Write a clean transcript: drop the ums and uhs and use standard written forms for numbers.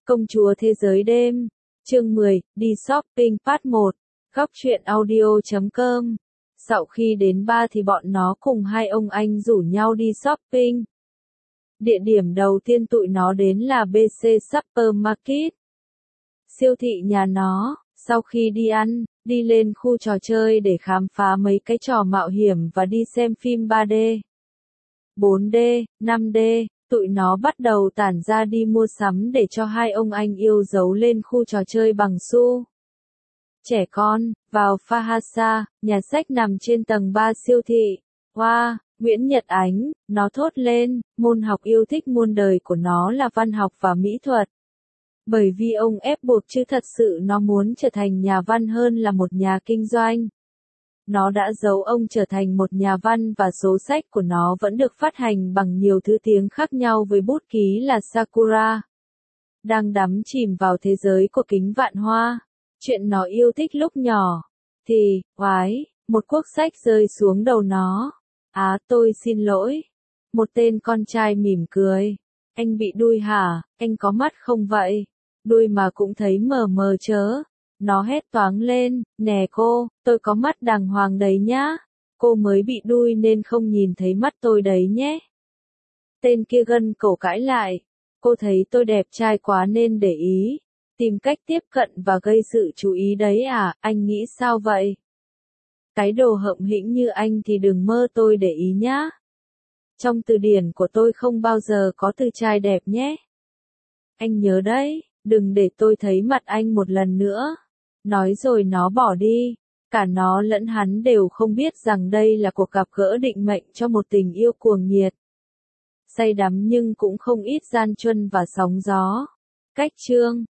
Công chúa thế giới đêm. Chương 10, đi shopping part 1. Góc truyện audio.com. Sau khi đến bar thì bọn nó cùng hai ông anh rủ nhau đi shopping. Địa điểm đầu tiên tụi nó đến là BC Supermarket, siêu thị nhà nó. Sau khi đi ăn, đi lên khu trò chơi để khám phá mấy cái trò mạo hiểm và đi xem phim 3D, 4D, 5D. Tụi nó bắt đầu tản ra đi mua sắm để cho hai ông anh yêu dấu lên khu trò chơi bằng xu. Trẻ con, vào Fahasa, nhà sách nằm trên tầng 3 siêu thị. Wow, Nguyễn Nhật Ánh, nó thốt lên, môn học yêu thích muôn đời của nó là văn học và mỹ thuật. Bởi vì ông ép buộc chứ thật sự nó muốn trở thành nhà văn hơn là một nhà kinh doanh. Nó đã giấu ông trở thành một nhà văn và số sách của nó vẫn được phát hành bằng nhiều thứ tiếng khác nhau với bút ký là Sakura. Đang đắm chìm vào thế giới của kính vạn hoa, chuyện nó yêu thích lúc nhỏ, thì, oái, một cuốc sách rơi xuống đầu nó. Tôi xin lỗi. Một tên con trai mỉm cười. Anh bị đuôi hả, anh có mắt không vậy? Đuôi mà cũng thấy mờ mờ chớ. Nó hét toáng lên, nè cô, tôi có mắt đàng hoàng đấy nhá. Cô mới bị đuôi nên không nhìn thấy mắt tôi đấy nhé. Tên kia gân cổ cãi lại. Cô thấy tôi đẹp trai quá nên để ý. Tìm cách tiếp cận và gây sự chú ý đấy à, anh nghĩ sao vậy? Cái đồ hậm hĩnh như anh thì đừng mơ tôi để ý nhá. Trong từ điển của tôi không bao giờ có từ trai đẹp nhé. Anh nhớ đấy, đừng để tôi thấy mặt anh một lần nữa. Nói rồi nó bỏ đi. Cả nó lẫn hắn đều không biết rằng đây là cuộc gặp gỡ định mệnh cho một tình yêu cuồng nhiệt. Say đắm nhưng cũng không ít gian truân và sóng gió. Cách chương